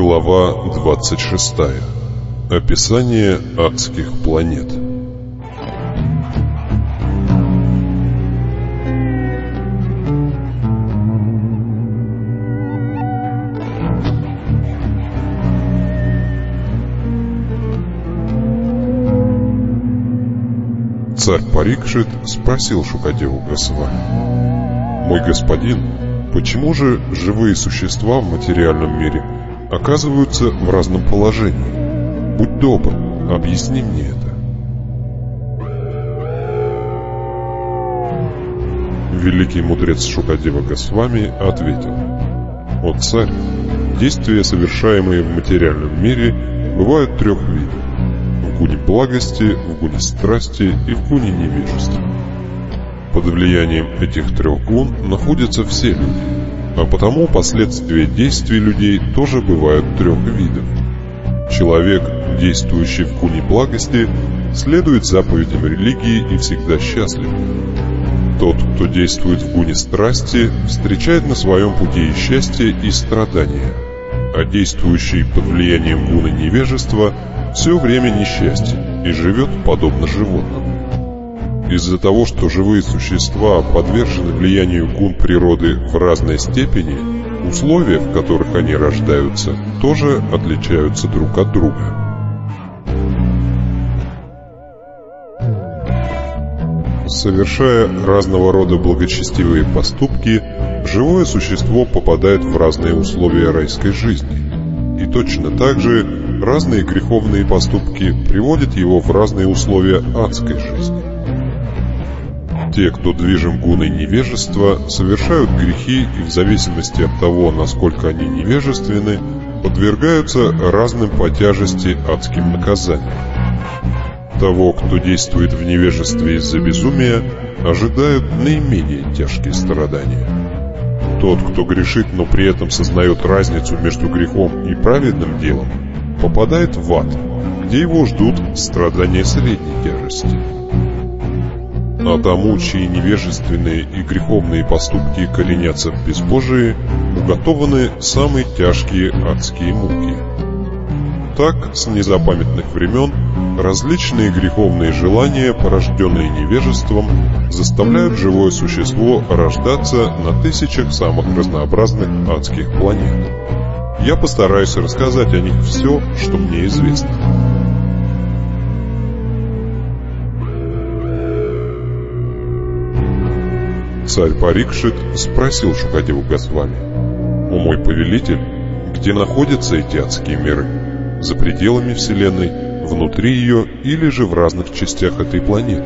Глава 26. Описание адских планет. Царь Парикшит спросил Шукадеву Госвами: «Мой господин, почему же живые существа в материальном мире оказываются в разном положении? Будь добр, объясни мне это». Великий мудрец Шукадева Госвами ответил: «О царь, действия, совершаемые в материальном мире, бывают трех видов: в гуне благости, в гуне страсти и в гуне невежества. Под влиянием этих трех гун находятся все люди, а потому последствия действий людей тоже бывают трех видов. Человек, действующий в гуне благости, следует заповедям религии и всегда счастлив. Тот, кто действует в гуне страсти, встречает на своем пути и счастье, и страдания, а действующий под влиянием гуна невежества все время несчастен и живет подобно животному. Из-за того, что живые существа подвержены влиянию гун природы в разной степени, условия, в которых они рождаются, тоже отличаются друг от друга. Совершая разного рода благочестивые поступки, живое существо попадает в разные условия райской жизни, и точно так же разные греховные поступки приводят его в разные условия адской жизни. Те, кто движим гуной невежества, совершают грехи и в зависимости от того, насколько они невежественны, подвергаются разным по тяжести адским наказаниям. Того, кто действует в невежестве из-за безумия, ожидают наименее тяжкие страдания. Тот, кто грешит, но при этом сознает разницу между грехом и праведным делом, попадает в ад, где его ждут страдания средней тяжести. А тому, чьи невежественные и греховные поступки коренятся в безбожии, уготованы самые тяжкие адские муки. Так, с незапамятных времен, различные греховные желания, порожденные невежеством, заставляют живое существо рождаться на тысячах самых разнообразных адских планет. Я постараюсь рассказать о них все, что мне известно. Царь Парикшит спросил Шукадеву Госвами: «О мой повелитель, где находятся эти адские миры? За пределами Вселенной, внутри ее или же в разных частях этой планеты?»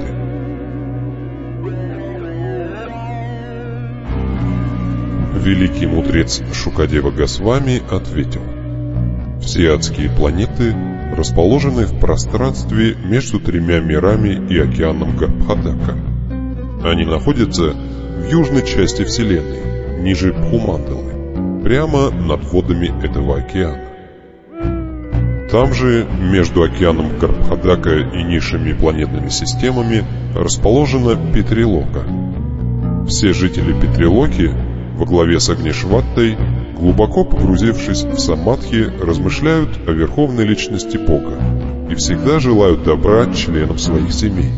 Великий мудрец Шукадева Госвами ответил: «Все адские планеты расположены в пространстве между тремя мирами и океаном Гарбхадака. Они находятся в южной части Вселенной, ниже Бхумандалы, прямо над водами этого океана. Там же, между океаном Гарбхадака и низшими планетными системами, расположена Питрилока. Все жители Питрилоки, во главе с Агнишваттой, глубоко погрузившись в самадхи, размышляют о верховной личности Бога и всегда желают добра членам своих семей.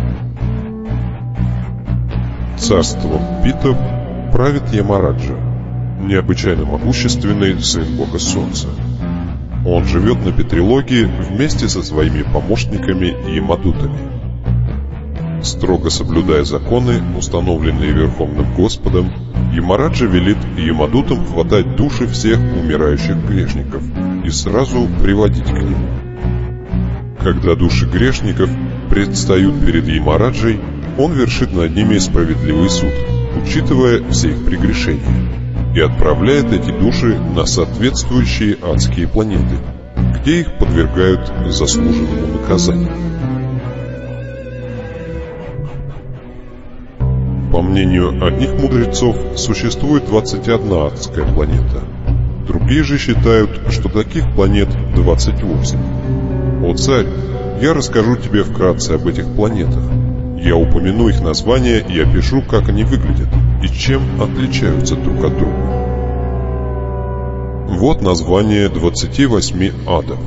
Царством питов правит Ямараджа, необычайно могущественный сын бога Солнца. Он живет на Питрилоке вместе со своими помощниками и ямадутами. Строго соблюдая законы, установленные Верховным Господом, Ямараджа велит ямадутам хватать души всех умирающих грешников и сразу приводить к нему. Когда души грешников предстают перед Ямараджей, он вершит над ними справедливый суд, учитывая все их прегрешения, и отправляет эти души на соответствующие адские планеты, где их подвергают заслуженному наказанию. По мнению одних мудрецов, существует 21 адская планета. Другие же считают, что таких планет 28. О царь, я расскажу тебе вкратце об этих планетах. Я упомяну их названия и опишу, как они выглядят и чем отличаются друг от друга. Вот название 28 адов.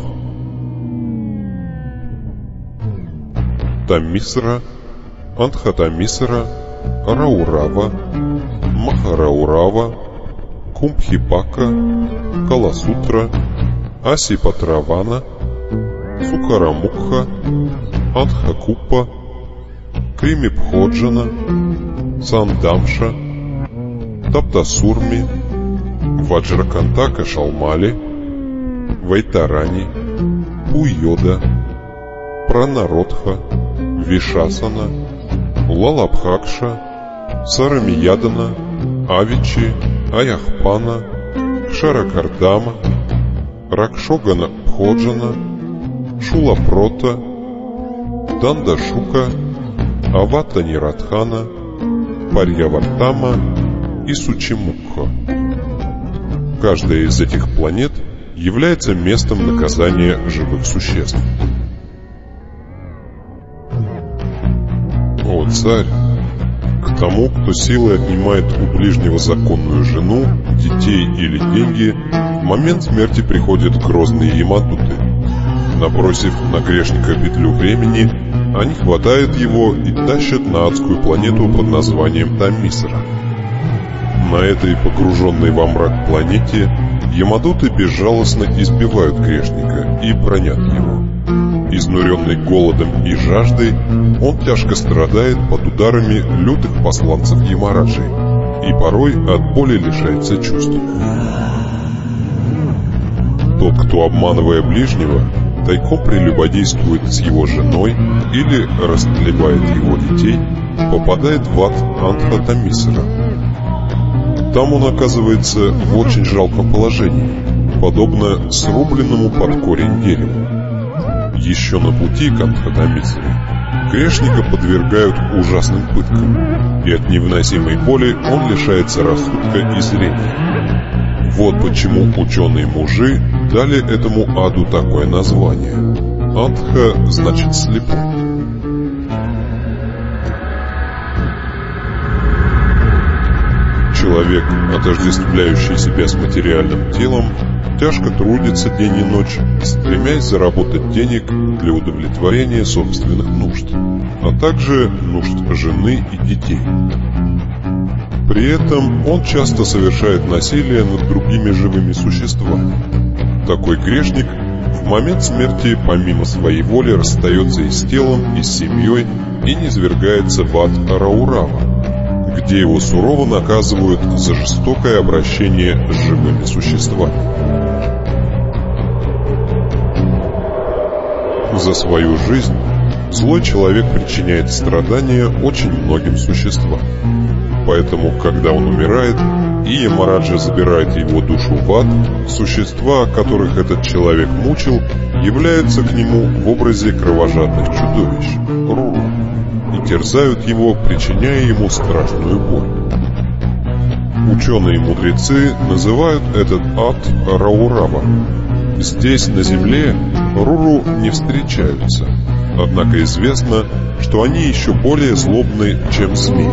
Тамисра, Антхатамисра, Раурава, Махараурава, Кумбхипака, Каласутра, Асипатравана, Сукарамукха, Антхакупа, Кримипходжана, Сандамша, Таптасурми, Ваджракантака Шалмали, Вайтарани, Уйода, Пранародха, Вишасана, Лалабхакша, Сарамиядана, Авичи, Аяхпана, Кшаракардама, Ракшогана Пходжана, Шулапрота, Дандашука, Аватанирадхана, Парьявартама и Сучимукха. Каждая из этих планет является местом наказания живых существ. О, царь! К тому, кто силой отнимает у ближнего законную жену, детей или деньги, в момент смерти приходят грозные ямадуты. Набросив на грешника петлю времени, они хватают его и тащат на адскую планету под названием Тамисра. На этой погруженной во мрак планете ямадуты безжалостно избивают грешника и бранят его. Изнуренный голодом и жаждой, он тяжко страдает под ударами лютых посланцев Ямараджи и порой от боли лишается чувств. Тот, кто, обманывая ближнего, тайком прелюбодействует с его женой или растлевает его детей, попадает в ад Антхатамисра. Там он оказывается в очень жалком положении, подобно срубленному под корень дереву. Еще на пути к Антхатамисре грешника подвергают ужасным пыткам, и от невыносимой боли он лишается рассудка и зрения. Вот почему ученые-мужи дали этому аду такое название. Антха значит слепой. Человек, отождествляющий себя с материальным телом, тяжко трудится день и ночь, стремясь заработать денег для удовлетворения собственных нужд, а также нужд жены и детей. При этом он часто совершает насилие над другими живыми существами. Такой грешник в момент смерти помимо своей воли расстается и с телом, и с семьей и низвергается в ад Раурава, где его сурово наказывают за жестокое обращение с живыми существами. За свою жизнь злой человек причиняет страдания очень многим существам. Поэтому, когда он умирает, и Ямараджа забирает его душу в ад, существа, которых этот человек мучил, являются к нему в образе кровожадных чудовищ – Руру, и терзают его, причиняя ему страшную боль. Ученые-мудрецы называют этот ад Раурава. Здесь, на земле, Руру не встречаются, однако известно, что они еще более злобны, чем змеи.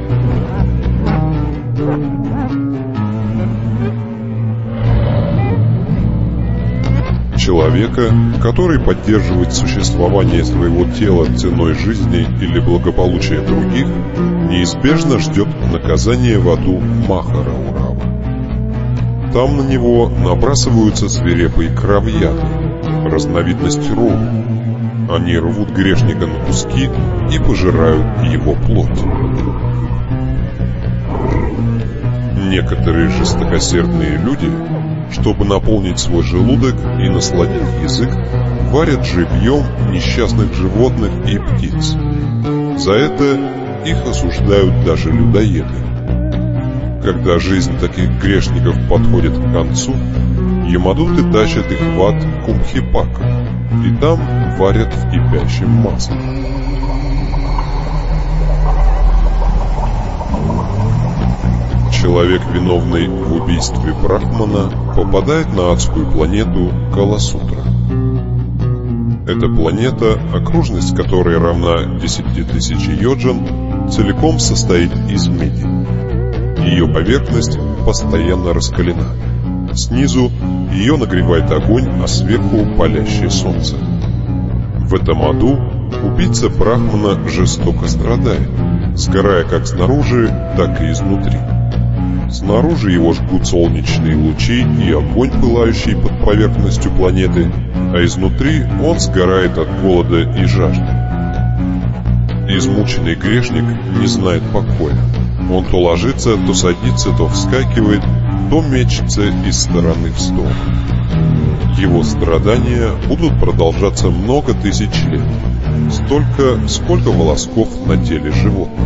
Человека, который поддерживает существование своего тела ценой жизни или благополучия других, неизбежно ждет наказание в аду Махараурава. Там на него набрасываются свирепые кровьяды, разновидность Руру. Они рвут грешника на куски и пожирают его плоть. Некоторые жестокосердные люди, чтобы наполнить свой желудок и насладить язык, варят живьем несчастных животных и птиц. За это их осуждают даже людоеды. Когда жизнь таких грешников подходит к концу, ямадуты тащат их в ад Кумбхипака, и там варят в кипящем масле. Человек, виновный в убийстве Брахмана, попадает на адскую планету Каласутра. Эта планета, окружность которой равна 10 тысяч йоджан, целиком состоит из меди. Ее поверхность постоянно раскалена. Снизу ее нагревает огонь, а сверху палящее солнце. В этом аду убийца Брахмана жестоко страдает, сгорая как снаружи, так и изнутри. Снаружи его жгут солнечные лучи и огонь, пылающий под поверхностью планеты, а изнутри он сгорает от голода и жажды. Измученный грешник не знает покоя. Он то ложится, то садится, то вскакивает, то мечется из стороны в сторону. Его страдания будут продолжаться много тысяч лет, столько, сколько волосков на теле животного.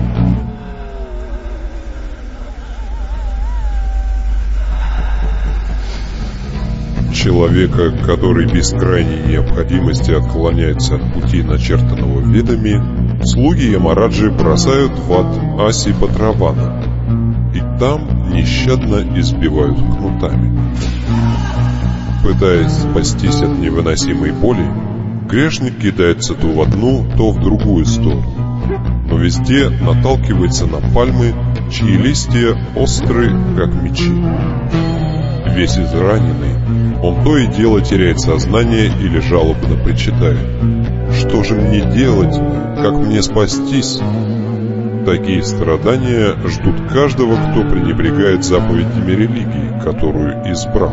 Человека, который без крайней необходимости отклоняется от пути, начертанного ведами, слуги Ямараджи бросают в ад Аси Бадравана, и там нещадно избивают кнутами. Пытаясь спастись от невыносимой боли, грешник кидается то в одну, то в другую сторону, но везде наталкивается на пальмы, чьи листья остры, как мечи. Весь израненный, он то и дело теряет сознание или жалобно причитает: «Что же мне делать? Как мне спастись?» Такие страдания ждут каждого, кто пренебрегает заповедями религии, которую избрал.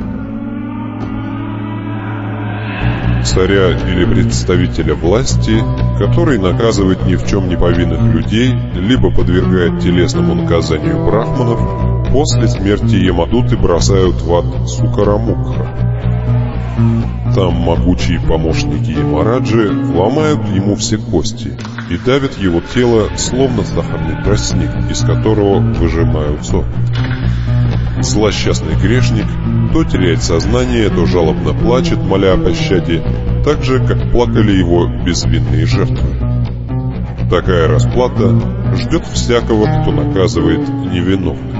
Царя или представителя власти, который наказывает ни в чем не повинных людей, либо подвергает телесному наказанию брахманов, после смерти Ямадуты бросают в ад Сукарамукха. Там могучие помощники Ямараджи ломают ему все кости и давят его тело, словно сахарный тростник, из которого выжимают сок. Злосчастный грешник то теряет сознание, то жалобно плачет, моля о пощаде, так же, как плакали его безвинные жертвы. Такая расплата ждет всякого, кто наказывает невиновных.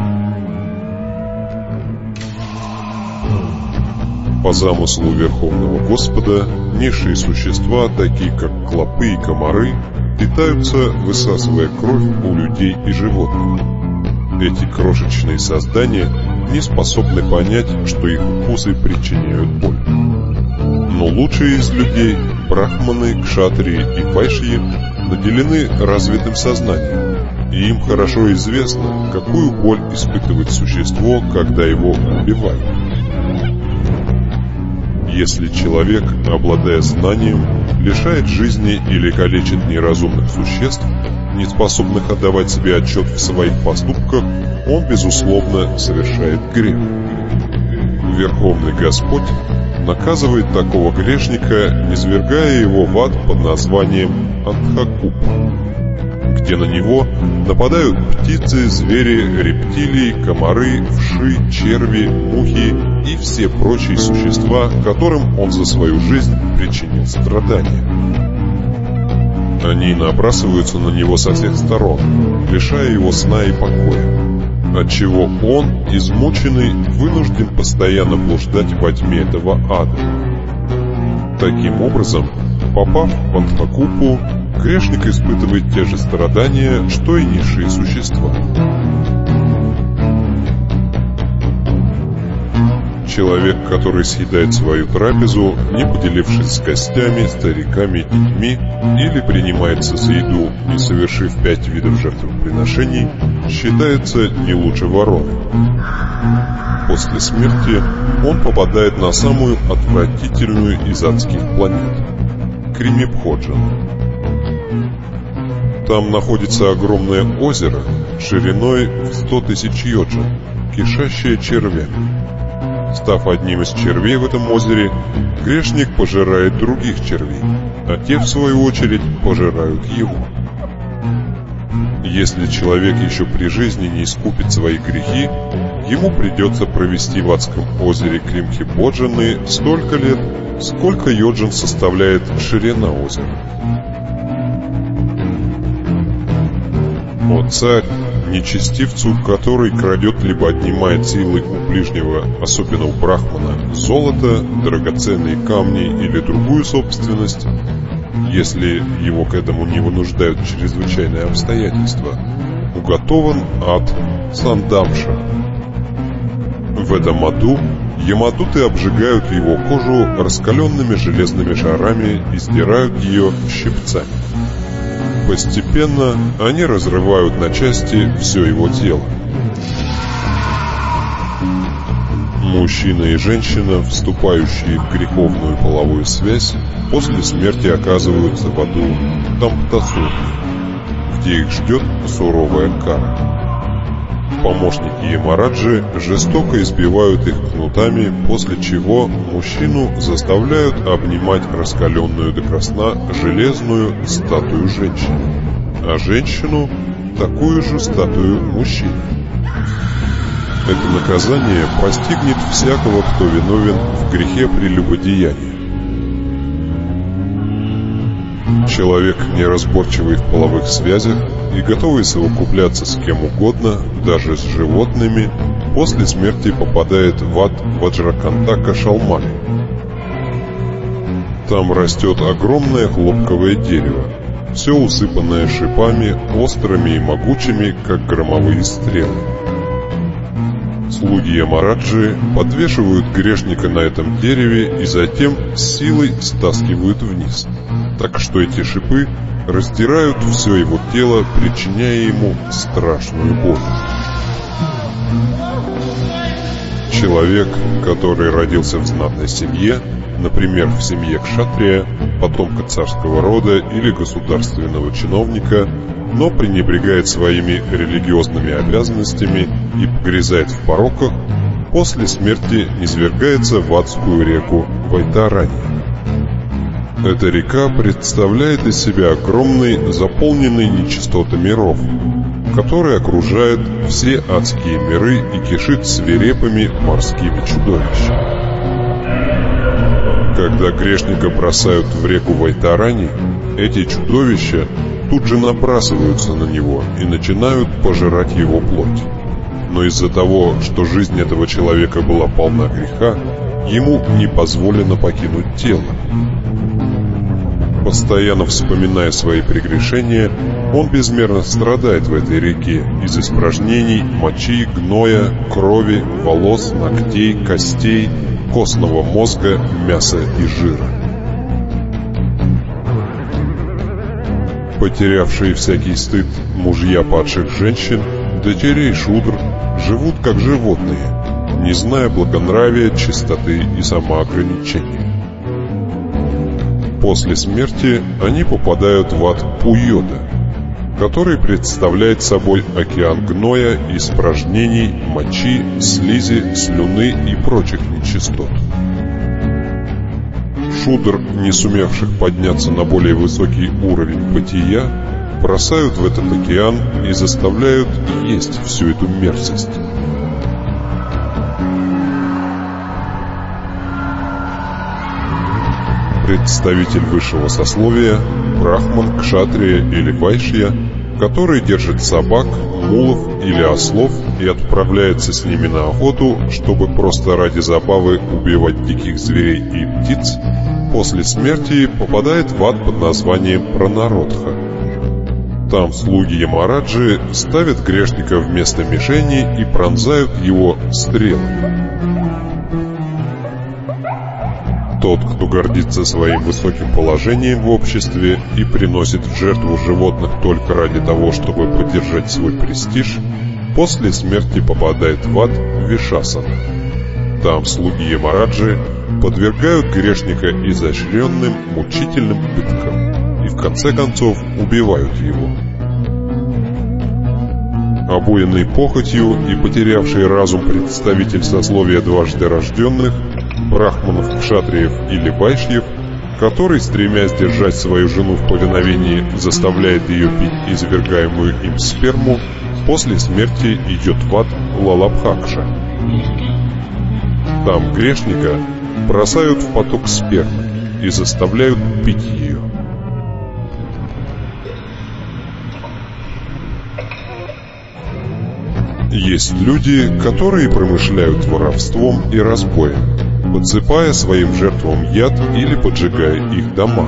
По замыслу Верховного Господа, низшие существа, такие как клопы и комары, питаются, высасывая кровь у людей и животных. Эти крошечные создания не способны понять, что их укусы причиняют боль. Но лучшие из людей, брахманы, кшатрии и вайшьи, наделены развитым сознанием, и им хорошо известно, какую боль испытывает существо, когда его убивают. Если человек, обладая знанием, лишает жизни или калечит неразумных существ, не способных отдавать себе отчет в своих поступках, он, безусловно, совершает грех. Верховный Господь наказывает такого грешника, низвергая его в ад под названием Андхакупа, где на него нападают птицы, звери, рептилии, комары, вши, черви, мухи и все прочие существа, которым он за свою жизнь причинил страдания. Они набрасываются на него со всех сторон, лишая его сна и покоя, отчего он, измученный, вынужден постоянно блуждать во тьме этого ада. Таким образом, попав в Андхакупу, грешник испытывает те же страдания, что и низшие существа. Человек, который съедает свою трапезу, не поделившись с гостями, стариками, детьми, или принимается за еду, не совершив 5 видов жертвоприношений, считается не лучше вороны. После смерти он попадает на самую отвратительную из адских планет – Кримибходжан. Там находится огромное озеро шириной в 100 тысяч йоджин, кишащее червями. Став одним из червей в этом озере, грешник пожирает других червей, а те, в свою очередь, пожирают его. Если человек еще при жизни не искупит свои грехи, ему придется провести в адском озере Кримхибоджаны столько лет, сколько йоджин составляет ширина озера. О царь, нечестивцу, который крадет либо отнимает силы у ближнего, особенно у брахмана, золото, драгоценные камни или другую собственность, если его к этому не вынуждают чрезвычайные обстоятельства, уготован ад Сандамша. В этом аду ямадуты обжигают его кожу раскаленными железными шарами и сдирают ее щипцами. Постепенно они разрывают на части все его тело. Мужчина и женщина, вступающие в греховную половую связь, после смерти оказываются в аду Тамптасуни, где их ждет суровая кара. Помощники Ямараджи жестоко избивают их кнутами, после чего мужчину заставляют обнимать раскаленную до красна железную статую женщины, а женщину — такую же статую мужчины. Это наказание постигнет всякого, кто виновен в грехе прелюбодеяния. Человек, неразборчивый в половых связях и готовый совокупляться с кем угодно, даже с животными, после смерти попадает в ад Ваджракантака Шалмали. Там растет огромное хлопковое дерево, все усыпанное шипами, острыми и могучими, как громовые стрелы. Слуги Ямараджи подвешивают грешника на этом дереве и затем с силой стаскивают вниз, так что эти шипы раздирают все его тело, причиняя ему страшную боль. Человек, который родился в знатной семье, например, в семье кшатрия, потомка царского рода или государственного чиновника, но пренебрегает своими религиозными обязанностями и погрязает в пороках, после смерти низвергается в адскую реку Вайтарани. Эта река представляет из себя огромный, заполненный нечистотами ров, который окружает все адские миры и кишит свирепыми морскими чудовищами. Когда грешника бросают в реку Вайтарани, эти чудовища тут же набрасываются на него и начинают пожирать его плоть. Но из-за того, что жизнь этого человека была полна греха, ему не позволено покинуть тело. Постоянно вспоминая свои прегрешения, он безмерно страдает в этой реке из испражнений, мочи, гноя, крови, волос, ногтей, костей, костного мозга, мяса и жира. Потерявшие всякий стыд мужья падших женщин, дочерей шудр, живут как животные, не зная благонравия, чистоты и самоограничения. После смерти они попадают в ад Пуйода, который представляет собой океан гноя, испражнений, мочи, слизи, слюны и прочих нечистот. Шудр, не сумевших подняться на более высокий уровень бытия, бросают в этот океан и заставляют есть всю эту мерзость. Представитель высшего сословия, брахман, кшатрия или вайшья, который держит собак, мулов или ослов и отправляется с ними на охоту, чтобы просто ради забавы убивать диких зверей и птиц, после смерти попадает в ад под названием Пранародха. Там слуги Ямараджи ставят грешника вместо мишени и пронзают его стрелами. Тот, кто гордится своим высоким положением в обществе и приносит в жертву животных только ради того, чтобы поддержать свой престиж, после смерти попадает в ад Вишасана. Там слуги Ямараджи подвергают грешника изощренным, мучительным пыткам и в конце концов убивают его. Обуянный похотью и потерявший разум представитель сословия дважды рожденных, брахманов, кшатриев или вайшьев, который, стремясь держать свою жену в повиновении, заставляет ее пить извергаемую им сперму, после смерти идет в ад Лалабхакша. Там грешника бросают в поток спермы и заставляют пить ее. Есть люди, которые промышляют воровством и разбоем, подсыпая своим жертвам яд или поджигая их дома.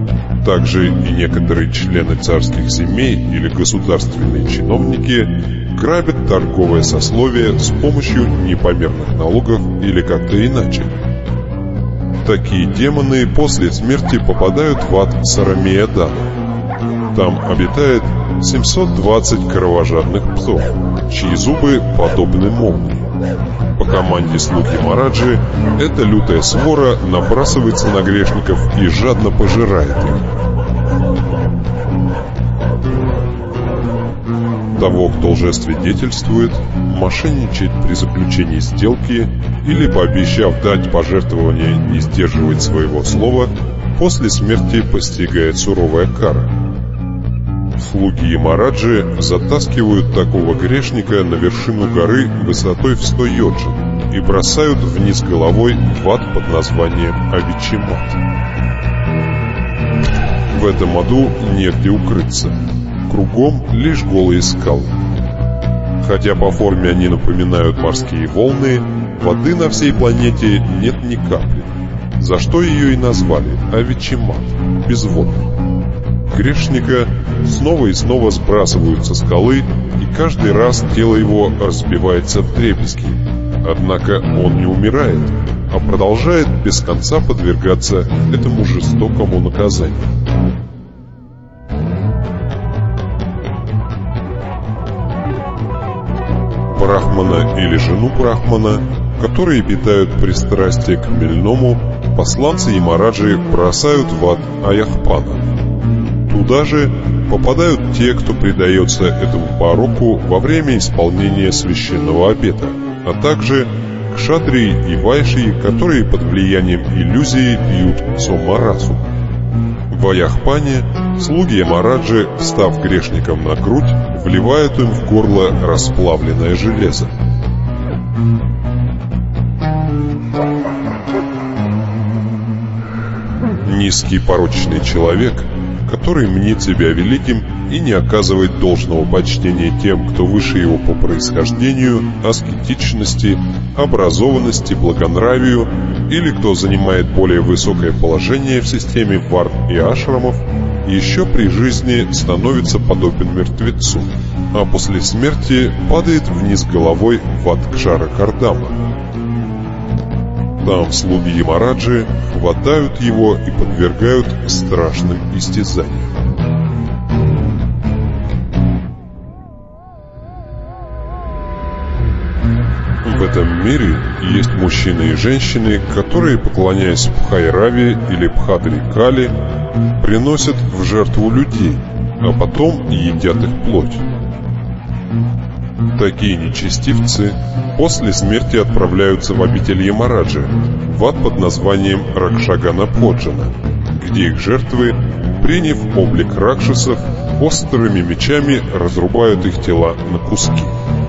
Также и некоторые члены царских семей или государственные чиновники, грабят торговое сословие с помощью непомерных налогов или как-то иначе. Такие демоны после смерти попадают в ад Сарамеядана. Там обитает 720 кровожадных псов, чьи зубы подобны молнии. По команде слуги Мараджи эта лютая свора набрасывается на грешников и жадно пожирает их. Того, кто лжесвидетельствует, мошенничает при заключении сделки или, пообещав дать пожертвование, не сдерживает своего слова, после смерти постигает суровая кара. Слуги Ямараджи затаскивают такого грешника на вершину горы высотой в 100 йоджин и бросают вниз головой в ад под названием Авичимат. В этом аду негде укрыться. Кругом лишь голые скалы. Хотя по форме они напоминают морские волны, воды на всей планете нет ни капли, за что ее и назвали Авичимат, безводный. Грешника снова и снова сбрасывают со скалы, и каждый раз тело его разбивается вдребезги. Однако он не умирает, а продолжает без конца подвергаться этому жестокому наказанию. Брахмана или жену Брахмана, которые питают пристрастие к хмельному, посланцы Ямараджи бросают в ад Аяхпана. Туда же попадают те, кто предается этому пороку во время исполнения священного обета, а также кшатрии и вайши, которые под влиянием иллюзии пьют сомарасу. В Аяхпане слуги Ямараджи, встав грешникам на грудь, вливают им в горло расплавленное железо. Низкий порочный человек, который мнит себя великим и не оказывает должного почтения тем, кто выше его по происхождению, аскетичности, образованности, благонравию, или кто занимает более высокое положение в системе варн и ашрамов, еще при жизни становится подобен мертвецу, а после смерти падает вниз головой в ад Кшара-Кардама. Там слуги Ямараджи хватают его и подвергают страшным истязаниям. В этом мире есть мужчины и женщины, которые, поклоняясь Пхайраве или Пхадрикали, приносят в жертву людей, а потом едят их плоть. Такие нечестивцы после смерти отправляются в обитель Ямараджи, в ад под названием Ракшагана-Поджана, где их жертвы, приняв облик ракшасов, острыми мечами разрубают их тела на куски.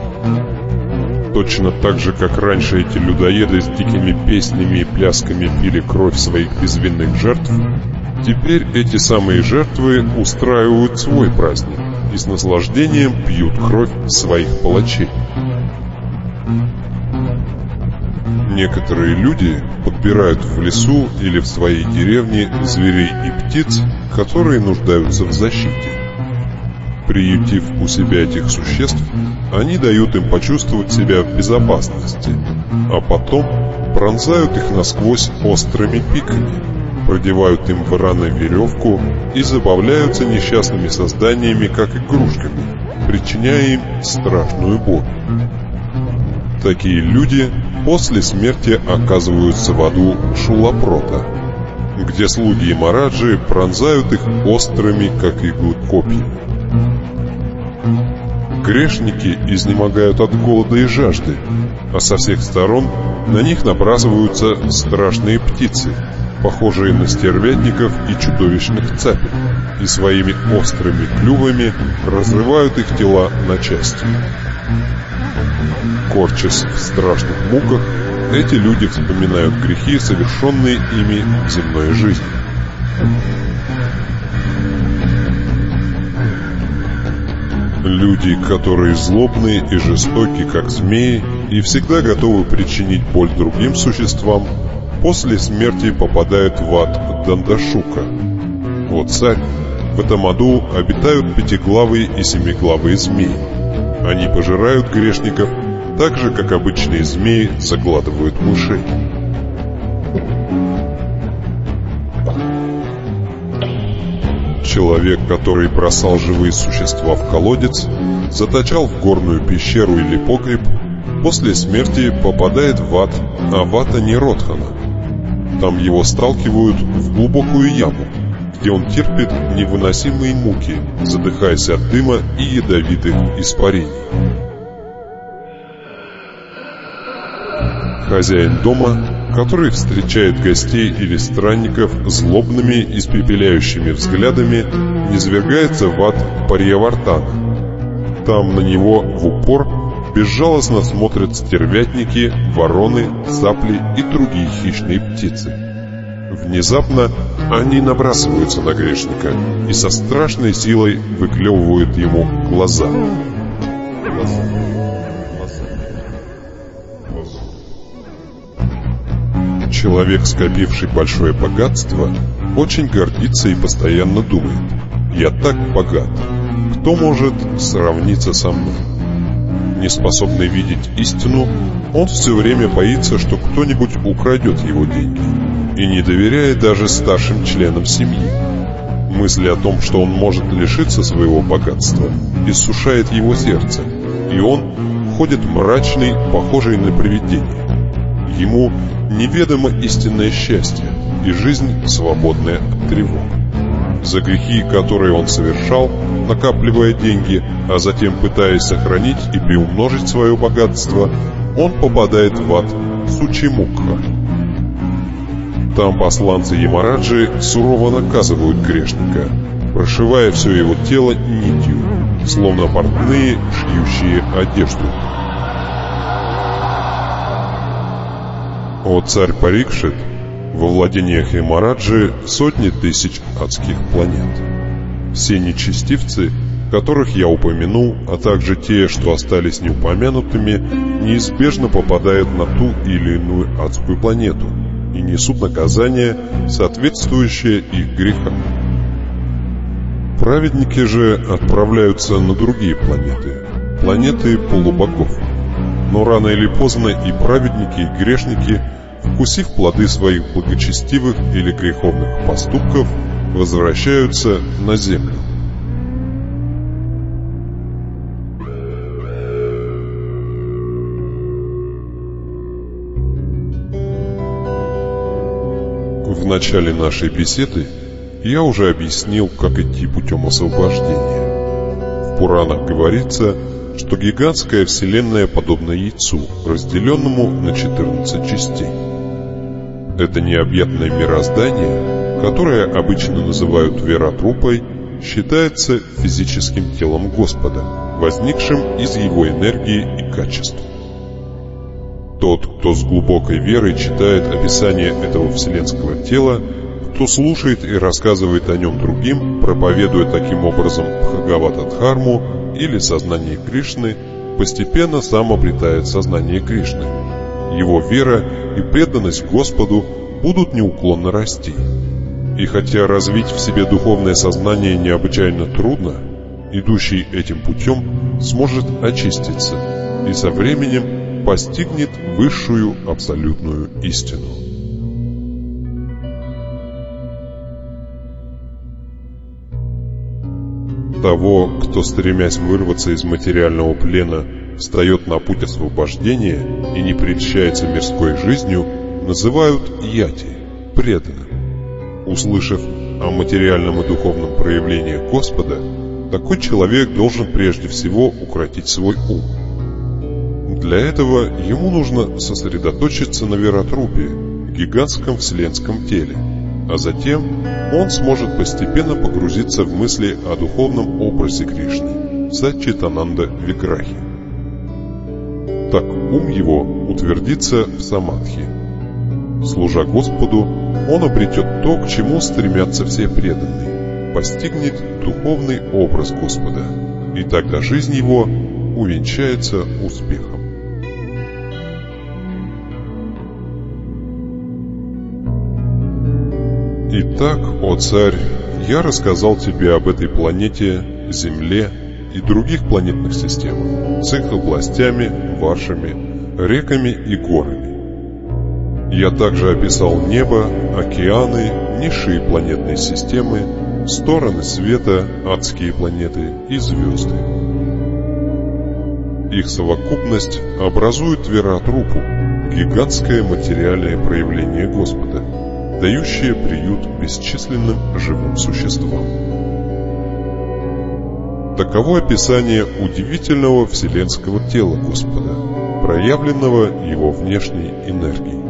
Точно так же, как раньше эти людоеды с дикими песнями и плясками пили кровь своих безвинных жертв, теперь эти самые жертвы устраивают свой праздник и с наслаждением пьют кровь своих палачей. Некоторые люди подбирают в лесу или в своей деревне зверей и птиц, которые нуждаются в защите. Приютив у себя этих существ, они дают им почувствовать себя в безопасности, а потом пронзают их насквозь острыми пиками, продевают им в раны веревку и забавляются несчастными созданиями, как игрушками, причиняя им страшную боль. Такие люди после смерти оказываются в аду Шулапрота, где слуги Ямараджи пронзают их острыми, как иглы, копьями. Грешники изнемогают от голода и жажды, а со всех сторон на них набрасываются страшные птицы, похожие на стервятников и чудовищных цапель, и своими острыми клювами разрывают их тела на части. Корчась в страшных муках, эти люди вспоминают грехи, совершенные ими в земной жизни. Люди, которые злобны и жестоки, как змеи, и всегда готовы причинить боль другим существам, после смерти попадают в ад Дандашука. Вот царь, в этом аду обитают пятиглавые и семиглавые змеи. Они пожирают грешников, так же, как обычные змеи заглатывают мышей. Человек, который бросал живые существа в колодец, заточал в горную пещеру или погреб, после смерти попадает в ад, а в ад Ниродхана. Там его сталкивают в глубокую яму, где он терпит невыносимые муки, задыхаясь от дыма и ядовитых испарений. Хозяин дома, который встречает гостей или странников злобными, испепеляющими взглядами, низвергается в ад Парьявартана. Там на него в упор безжалостно смотрят стервятники, вороны, цапли и другие хищные птицы. Внезапно они набрасываются на грешника и со страшной силой выклевывают ему глаза. Человек, скопивший большое богатство, очень гордится и постоянно думает: «Я так богат, кто может сравниться со мной?» Неспособный видеть истину, он все время боится, что кто-нибудь украдет его деньги, и не доверяет даже старшим членам семьи. Мысль о том, что он может лишиться своего богатства, иссушает его сердце, и он ходит мрачный, похожий на привидение. Ему неведомо истинное счастье и жизнь, свободная от тревог. За грехи, которые он совершал, накапливая деньги, а затем пытаясь сохранить и приумножить свое богатство, он попадает в ад Сучимукха. Там посланцы Ямараджи сурово наказывают грешника, прошивая все его тело нитью, словно портные, шьющие одежду. О царь Парикшит, во владениях Ямараджи сотни тысяч адских планет. Все нечестивцы, которых я упомянул, а также те, что остались неупомянутыми, неизбежно попадают на ту или иную адскую планету и несут наказание, соответствующее их грехам. Праведники же отправляются на другие планеты, планеты полубогов. Но рано или поздно и праведники, и грешники, вкусив плоды своих благочестивых или греховных поступков, возвращаются на землю. В начале нашей беседы я уже объяснил, как идти путем освобождения. В Пуранах говорится, что гигантская вселенная подобна яйцу, разделенному на 14 частей. Это необъятное мироздание, которое обычно называют Вератрупой, считается физическим телом Господа, возникшим из его энергии и качеств. Тот, кто с глубокой верой читает описание этого вселенского тела, кто слушает и рассказывает о нем другим, проповедуя таким образом Бхагавата-дхарму или сознание Кришны, постепенно сам обретает сознание Кришны. Его вера и преданность Господу будут неуклонно расти. И хотя развить в себе духовное сознание необычайно трудно, идущий этим путем сможет очиститься и со временем постигнет высшую абсолютную истину. Того, кто, стремясь вырваться из материального плена, встает на путь освобождения и не прельщается мирской жизнью, называют яти, преданным. Услышав о материальном и духовном проявлении Господа, такой человек должен прежде всего укротить свой ум. Для этого ему нужно сосредоточиться на Вератрупе, гигантском вселенском теле, а затем он сможет постепенно погрузиться в мысли о духовном образе Кришны, Саччитананда Виграхи. Так ум его утвердится в самадхи. Служа Господу, он обретет то, к чему стремятся все преданные, постигнет духовный образ Господа, и тогда жизнь его увенчается успехом. Итак, о царь, я рассказал тебе об этой планете, Земле, и других планетных системах с их областями, вашими, реками и горами. Я также описал небо, океаны, низшие планетные системы, стороны света, адские планеты и звезды. Их совокупность образует Вератрупу, гигантское материальное проявление Господа, дающее приют бесчисленным живым существам. Таково описание удивительного вселенского тела Господа, проявленного его внешней энергией.